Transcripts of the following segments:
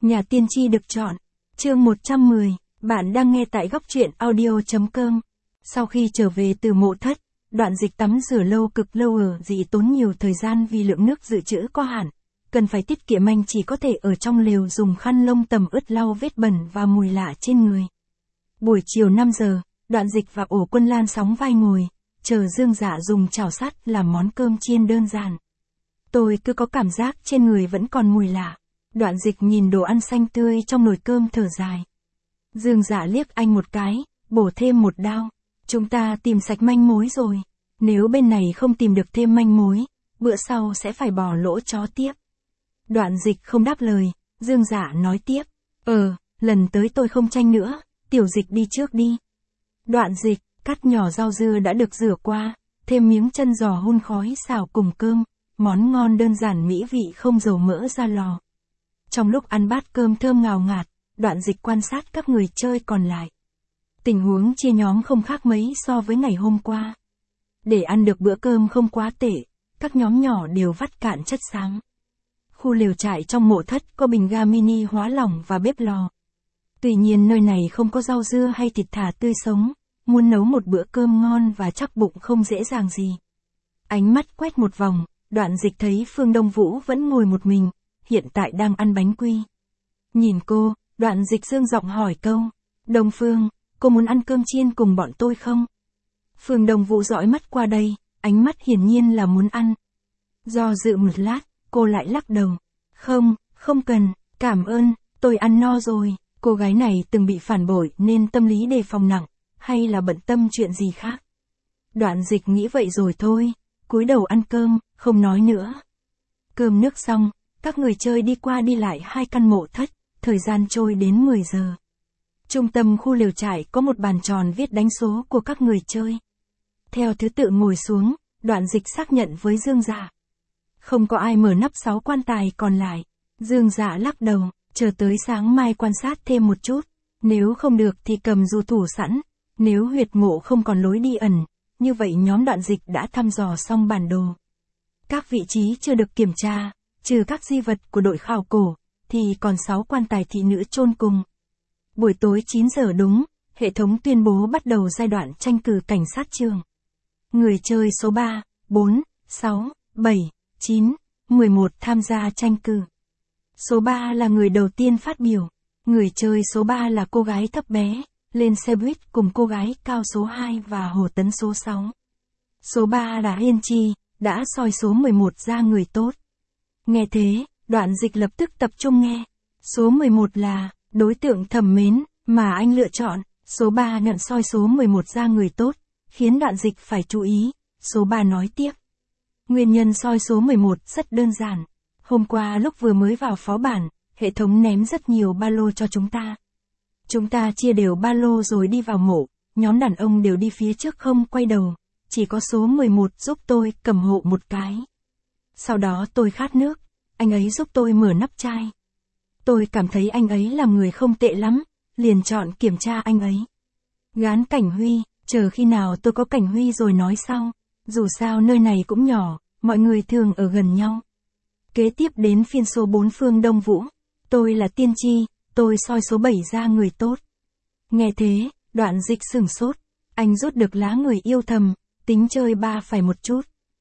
Nhà tiên tri được chọn. Chương 110, bạn đang nghe tại góc truyện audio.com. Sau khi trở về từ mộ thất, Đoạn Dịch tắm rửa lâu cực lâu ở dị tốn nhiều thời gian vì lượng nước dự trữ có hạn. Cần phải tiết kiệm, anh chỉ có thể ở trong lều dùng khăn lông tầm ướt lau vết bẩn và mùi lạ trên người. Buổi chiều 5 giờ, Đoạn Dịch và Ổ Quân Lan sóng vai ngồi, chờ Dương Dạ dùng chảo sắt làm món cơm chiên đơn giản. Tôi cứ có cảm giác trên người vẫn còn mùi lạ. Đoạn Dịch nhìn đồ ăn xanh tươi trong nồi cơm thở dài. Dương Dạ liếc anh một cái, bổ thêm một đao. Chúng ta tìm sạch manh mối rồi. Nếu bên này không tìm được thêm manh mối, bữa sau sẽ phải bỏ lỗ chó tiếp. Đoạn Dịch không đáp lời, Dương Dạ nói tiếp. Lần tới tôi không tranh nữa, Tiểu Dịch đi trước đi. Đoạn Dịch cắt nhỏ rau dưa đã được rửa qua, thêm miếng chân giò hun khói xào cùng cơm, món ngon đơn giản mỹ vị không dầu mỡ ra lò. Trong lúc ăn bát cơm thơm ngào ngạt, Đoạn Dịch quan sát các người chơi còn lại. Tình huống chia nhóm không khác mấy so với ngày hôm qua. Để ăn được bữa cơm không quá tệ, các nhóm nhỏ đều vắt cạn chất xám. Khu lều trại trong mộ thất có bình ga mini hóa lỏng và bếp lò. Tuy nhiên nơi này không có rau dưa hay thịt thả tươi sống, muốn nấu một bữa cơm ngon và chắc bụng không dễ dàng gì. Ánh mắt quét một vòng, Đoạn Dịch thấy Phương Đông Vũ vẫn ngồi một mình, hiện tại đang ăn bánh quy. Nhìn cô, Đoạn Dịch dương giọng hỏi câu. Đông Phương, cô muốn ăn cơm chiên cùng bọn tôi không? Phương Đông Vũ dõi mắt qua đây, ánh mắt hiển nhiên là muốn ăn. Do dự một lát, cô lại lắc đầu. Không cần, cảm ơn, tôi ăn no rồi. Cô gái này từng bị phản bội nên tâm lý đề phòng nặng, hay là bận tâm chuyện gì khác? Đoạn Dịch nghĩ vậy rồi thôi, cúi đầu ăn cơm, không nói nữa. Cơm nước xong, các người chơi đi qua đi lại hai căn mộ thất, thời gian trôi đến 10 giờ. Trung tâm khu lều trại có một bàn tròn viết đánh số của các người chơi. Theo thứ tự ngồi xuống, Đoạn Dịch xác nhận với Dương Dạ. Không có ai mở nắp 6 quan tài còn lại. Dương Dạ lắc đầu, chờ tới sáng mai quan sát thêm một chút. Nếu không được thì cầm du thủ sẵn. Nếu huyệt mộ không còn lối đi ẩn, như vậy nhóm Đoạn Dịch đã thăm dò xong bản đồ. Các vị trí chưa được kiểm tra, trừ các di vật của đội khảo cổ, thì còn 6 quan tài thị nữ chôn cùng. Buổi tối 9 giờ đúng, hệ thống tuyên bố bắt đầu giai đoạn tranh cử cảnh sát trường. Người chơi số 3, 4, 6, 7, 9, 11 tham gia tranh cử. Số 3 là người đầu tiên phát biểu. Người chơi số 3 là cô gái thấp bé, lên xe buýt cùng cô gái cao số 2 và Hồ Tấn số 6. Số 3 là Hiên Chi, đã soi số 11 ra người tốt. Nghe thế, Đoạn Dịch lập tức tập trung nghe. Số 11 là đối tượng thẩm mến mà anh lựa chọn. Số 3 nhận soi số 11 ra người tốt, khiến Đoạn Dịch phải chú ý. Số 3 nói tiếp. Nguyên nhân soi số 11 rất đơn giản. Hôm qua lúc vừa mới vào phó bản, hệ thống ném rất nhiều ba lô cho chúng ta. Chúng ta chia đều ba lô rồi đi vào mộ, nhóm đàn ông đều đi phía trước không quay đầu. Chỉ có số 11 giúp tôi cầm hộ một cái. Sau đó tôi khát nước, anh ấy giúp tôi mở nắp chai. Tôi cảm thấy anh ấy làm người không tệ lắm, liền chọn kiểm tra anh ấy. Gán Cảnh Huy, chờ khi nào tôi có Cảnh Huy rồi nói sau. Dù sao nơi này cũng nhỏ, mọi người thường ở gần nhau. Kế tiếp đến phiên số 4 Phương Đông Vũ. Tôi là tiên tri, tôi soi số 7 ra người tốt. Nghe thế, Đoạn Dịch sửng sốt. Anh rút được lá người yêu thầm, tính chơi 3 phải một chút.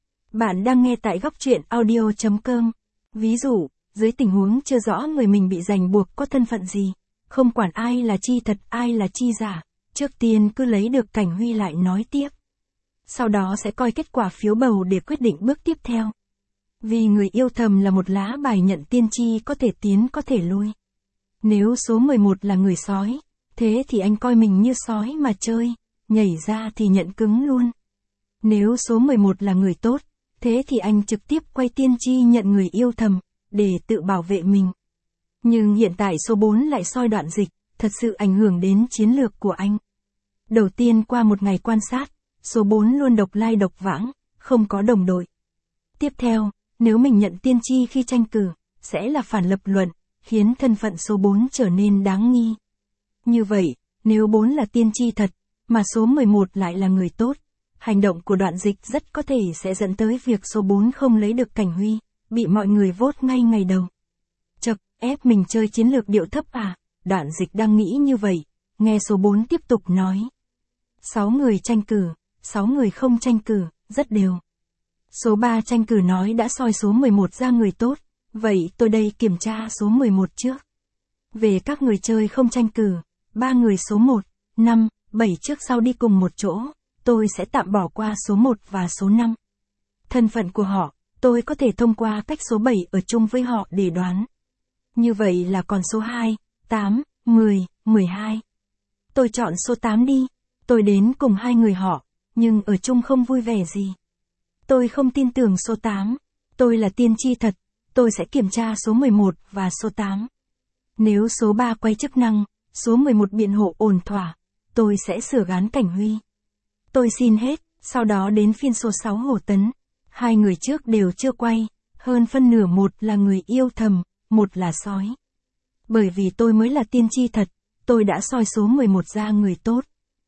Bạn đang nghe tại góc truyện audio.com. Ví dụ, dưới tình huống chưa rõ người mình bị ràng buộc có thân phận gì, không quản ai là chi thật ai là chi giả, trước tiên cứ lấy được Cảnh Huy lại nói tiếp. Sau đó sẽ coi kết quả phiếu bầu để quyết định bước tiếp theo. Vì người yêu thầm là một lá bài nhận tiên tri có thể tiến có thể lui. Nếu số 11 là người sói, thế thì anh coi mình như sói mà chơi, nhảy ra thì nhận cứng luôn. Nếu số 11 là người tốt, thế thì anh trực tiếp quay tiên tri nhận người yêu thầm, để tự bảo vệ mình. Nhưng hiện tại số 4 lại soi Đoạn Dịch, thật sự ảnh hưởng đến chiến lược của anh. Đầu tiên qua một ngày quan sát, số 4 luôn độc lai độc vãng, không có đồng đội. Tiếp theo, nếu mình nhận tiên tri khi tranh cử, sẽ là phản lập luận, khiến thân phận số 4 trở nên đáng nghi. Như vậy, nếu 4 là tiên tri thật, mà số 11 lại là người tốt, hành động của Đoạn Dịch rất có thể sẽ dẫn tới việc số 4 không lấy được Cảnh Huy, bị mọi người vote ngay ngày đầu. Chậc, ép mình chơi chiến lược điệu thấp à? Đoạn Dịch đang nghĩ như vậy, nghe số 4 tiếp tục nói. 6 người tranh cử, 6 người không tranh cử, rất đều. Số 3 tranh cử nói đã soi số 11 ra người tốt, vậy tôi đây kiểm tra số 11 trước. Về các người chơi không tranh cử, 3 người số 1, 5, 7 trước sau đi cùng một chỗ, tôi sẽ tạm bỏ qua số 1 và số 5. Thân phận của họ, tôi có thể thông qua cách số 7 ở chung với họ để đoán. Như vậy là còn số 2, 8, 10, 12. Tôi chọn số 8 đi, tôi đến cùng hai người họ, nhưng ở chung không vui vẻ gì. Tôi không tin tưởng số 8, tôi là tiên tri thật, tôi sẽ kiểm tra số 11 và số 8. Nếu số 3 quay chức năng, số 11 biện hộ ổn thỏa, tôi sẽ sửa gán Cảnh Huy. Tôi xin hết, sau đó đến phiên số 6 Hồ Tấn. Hai người trước đều chưa quay, hơn phân nửa một là người yêu thầm, một là sói. Bởi vì tôi mới là tiên tri thật, tôi đã soi số 11 ra người tốt.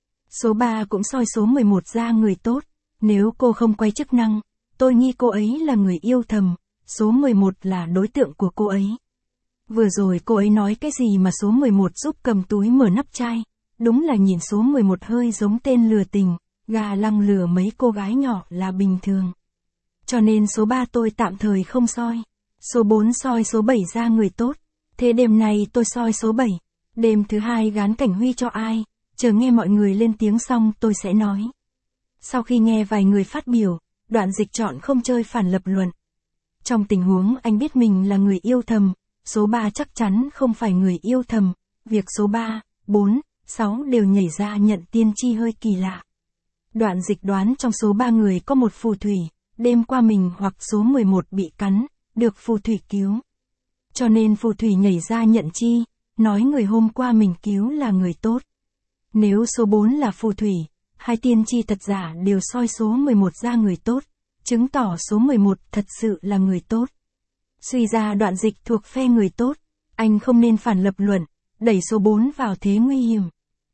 Số 3 cũng soi số 11 ra người tốt, nếu cô không quay chức năng, tôi nghi cô ấy là người yêu thầm, số 11 là đối tượng của cô ấy. Vừa rồi cô ấy nói cái gì mà số 11 giúp cầm túi mở nắp chai, đúng là nhìn số 11 hơi giống tên lừa tình, gà lăng lừa mấy cô gái nhỏ là bình thường. Cho nên số 3 tôi tạm thời không soi. Số 4 soi số 7 ra người tốt. Thế đêm nay tôi soi số 7. Đêm thứ 2 gán Cảnh Huy cho ai? Chờ nghe mọi người lên tiếng xong tôi sẽ nói. Sau khi nghe vài người phát biểu, Đoạn Dịch chọn không chơi phản lập luận. Trong tình huống anh biết mình là người yêu thầm, số 3 chắc chắn không phải người yêu thầm. Việc số 3, 4, 6 đều nhảy ra nhận tiên tri hơi kỳ lạ. Đoạn Dịch đoán trong số 3 người có một phù thủy. Đêm qua mình hoặc số 11 bị cắn, được phù thủy cứu. Cho nên phù thủy nhảy ra nhận chi, nói người hôm qua mình cứu là người tốt. Nếu số 4 là phù thủy, hai tiên tri thật giả đều soi số 11 ra người tốt, chứng tỏ số 11 thật sự là người tốt. Suy ra Đoạn Dịch thuộc phe người tốt, anh không nên phản lập luận, đẩy số 4 vào thế nguy hiểm.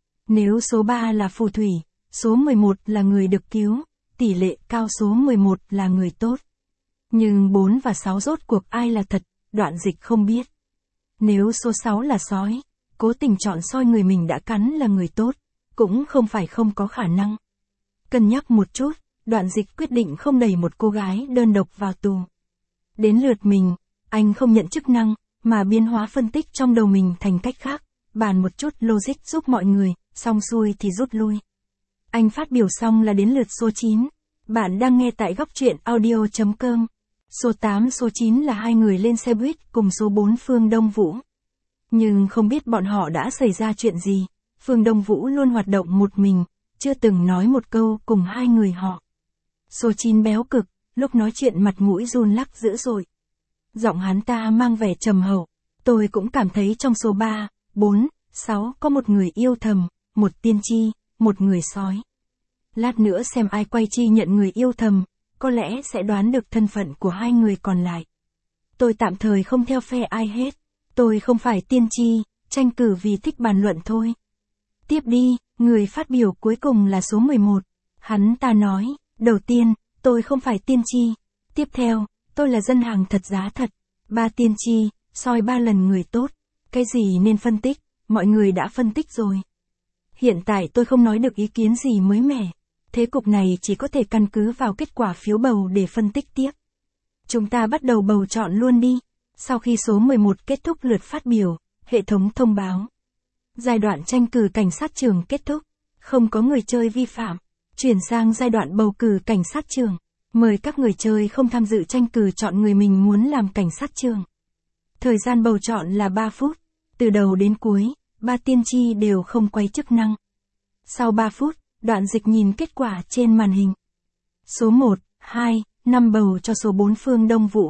Nếu số 3 là phù thủy, số 11 là người được cứu. Tỷ lệ cao số 11 là người tốt. Nhưng 4 và 6 rốt cuộc ai là thật, Đoạn Dịch không biết. Nếu số 6 là sói, cố tình chọn soi người mình đã cắn là người tốt, cũng không phải không có khả năng. Cân nhắc một chút, Đoạn Dịch quyết định không đẩy một cô gái đơn độc vào tù. Đến lượt mình, anh không nhận chức năng, mà biến hóa phân tích trong đầu mình thành cách khác, bàn một chút logic giúp mọi người, xong xuôi thì rút lui. Anh phát biểu xong là đến lượt số 9. Bạn đang nghe tại góc truyện audio.com. Số 8 số 9 là hai người lên xe buýt cùng số 4 Phương Đông Vũ. Nhưng không biết bọn họ đã xảy ra chuyện gì. Phương Đông Vũ luôn hoạt động một mình, chưa từng nói một câu cùng hai người họ. Số 9 béo cực, lúc nói chuyện mặt mũi run lắc dữ dội. Giọng hắn ta mang vẻ trầm hậu. Tôi cũng cảm thấy trong số 3, 4, 6 có một người yêu thầm, một tiên tri, một người sói. Lát nữa xem ai quay chi nhận người yêu thầm, có lẽ sẽ đoán được thân phận của hai người còn lại. Tôi tạm thời không theo phe ai hết. Tôi không phải tiên tri, tranh cử vì thích bàn luận thôi. Tiếp đi, người phát biểu cuối cùng là số 11. Hắn ta nói, đầu tiên, tôi không phải tiên tri. Tiếp theo, tôi là dân hàng thật giá thật. 3 tiên tri, soi 3 lần người tốt. Cái gì nên phân tích, mọi người đã phân tích rồi. Hiện tại tôi không nói được ý kiến gì mới mẻ. Thế cục này chỉ có thể căn cứ vào kết quả phiếu bầu để phân tích tiếp. Chúng ta bắt đầu bầu chọn luôn đi. Sau khi số 11 kết thúc lượt phát biểu, hệ thống thông báo. Giai đoạn tranh cử cảnh sát trưởng kết thúc. Không có người chơi vi phạm. Chuyển sang giai đoạn bầu cử cảnh sát trưởng. Mời các người chơi không tham dự tranh cử chọn người mình muốn làm cảnh sát trưởng. Thời gian bầu chọn là 3 phút. Từ đầu đến cuối, 3 tiên tri đều không quay chức năng. Sau 3 phút, Đoạn Dịch nhìn kết quả trên màn hình. Số 1, 2, 5 bầu cho số 4 Phương Đông Vũ.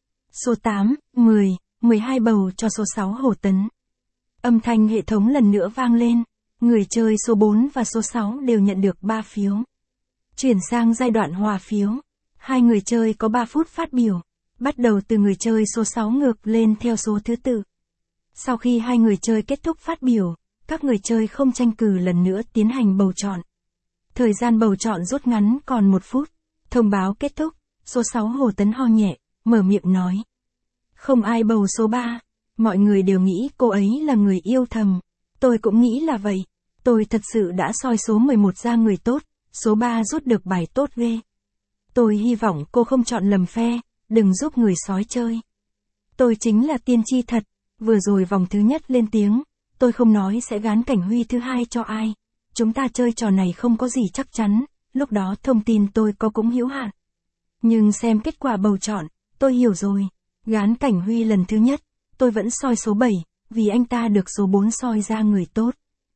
Số 8, 10, 12 bầu cho số 6 Hồ Tấn. Âm thanh hệ thống lần nữa vang lên. Người chơi số 4 và số 6 đều nhận được 3 phiếu. Chuyển sang giai đoạn hòa phiếu. Hai người chơi có 3 phút phát biểu. Bắt đầu từ người chơi số 6 ngược lên theo số thứ tự. Sau khi hai người chơi kết thúc phát biểu, các người chơi không tranh cử lần nữa tiến hành bầu chọn. Thời gian bầu chọn rút ngắn còn 1 phút. Thông báo kết thúc, số 6 Hồ Tấn ho nhẹ, mở miệng nói. Không ai bầu số 3. Mọi người đều nghĩ cô ấy là người yêu thầm. Tôi cũng nghĩ là vậy. Tôi thật sự đã soi số 11 ra người tốt, số 3 rút được bài tốt ghê. Tôi hy vọng cô không chọn lầm phe, đừng giúp người sói chơi. Tôi chính là tiên tri thật, vừa rồi vòng thứ nhất lên tiếng, tôi không nói sẽ gán Cảnh Huy thứ hai cho ai. Chúng ta chơi trò này không có gì chắc chắn, lúc đó thông tin tôi có cũng hữu hạn. Nhưng xem kết quả bầu chọn, tôi hiểu rồi. Gán Cảnh Huy lần thứ nhất, tôi vẫn soi số 7, vì anh ta được số 4 soi ra người tốt.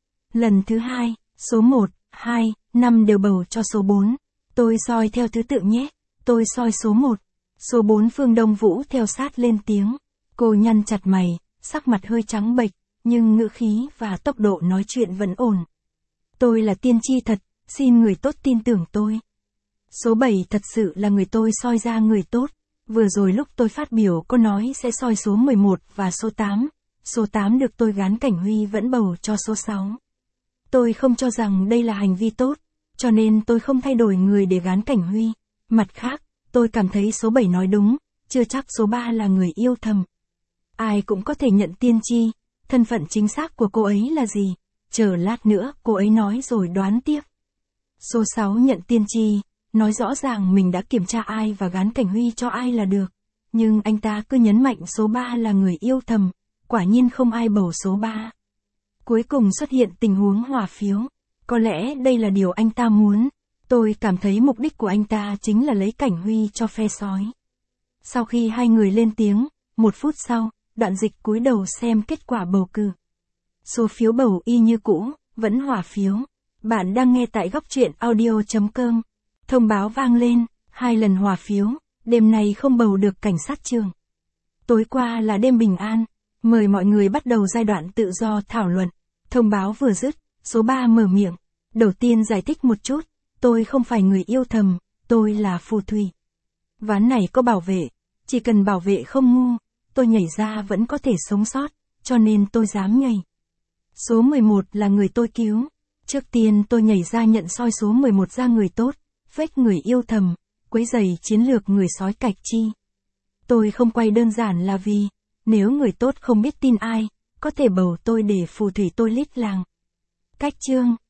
Lần thứ hai, số 1, 2, 5 đều bầu cho số 4. Tôi soi theo thứ tự nhé. Tôi soi số 1. Số 4 Phương Đông Vũ theo sát lên tiếng. Cô nhăn chặt mày, sắc mặt hơi trắng bệch, nhưng ngữ khí và tốc độ nói chuyện vẫn ổn. Tôi là tiên tri thật, xin người tốt tin tưởng tôi. Số 7 thật sự là người tôi soi ra người tốt. Vừa rồi lúc tôi phát biểu cô nói sẽ soi số 11 và số 8. Số 8 được tôi gán Cảnh Huy vẫn bầu cho số 6. Tôi không cho rằng đây là hành vi tốt, cho nên tôi không thay đổi người để gán Cảnh Huy. Mặt khác, tôi cảm thấy số 7 nói đúng, chưa chắc số 3 là người yêu thầm. Ai cũng có thể nhận tiên tri, thân phận chính xác của cô ấy là gì? Chờ lát nữa cô ấy nói rồi đoán tiếp. Số 6 nhận tiên tri, nói rõ ràng mình đã kiểm tra ai và gán Cảnh Huy cho ai là được. Nhưng anh ta cứ nhấn mạnh số 3 là người yêu thầm, quả nhiên không ai bầu số 3. Cuối cùng xuất hiện tình huống hòa phiếu. Có lẽ đây là điều anh ta muốn. Tôi cảm thấy mục đích của anh ta chính là lấy Cảnh Huy cho phe sói. Sau khi hai người lên tiếng, 1 phút sau, Đoạn Dịch cúi đầu xem kết quả bầu cử. Số phiếu bầu y như cũ, vẫn hòa phiếu. Bạn đang nghe tại góc truyện audio.com. Thông báo vang lên, 2 lần hòa phiếu, đêm nay không bầu được cảnh sát trường. Tối qua là đêm bình an, mời mọi người bắt đầu giai đoạn tự do thảo luận. Thông báo vừa dứt, số 3 mở miệng. Đầu tiên giải thích một chút, tôi không phải người yêu thầm, tôi là phù thủy. Ván này có bảo vệ, chỉ cần bảo vệ không ngu, tôi nhảy ra vẫn có thể sống sót, cho nên tôi dám nhảy. Số 11 là người tôi cứu. Trước tiên tôi nhảy ra nhận soi số 11 ra người tốt, fake người yêu thầm, quấy rầy chiến lược người sói cạch chi. Tôi không quay đơn giản là vì, nếu người tốt không biết tin ai, có thể bầu tôi để phù thủy tôi lít làng. Cách chương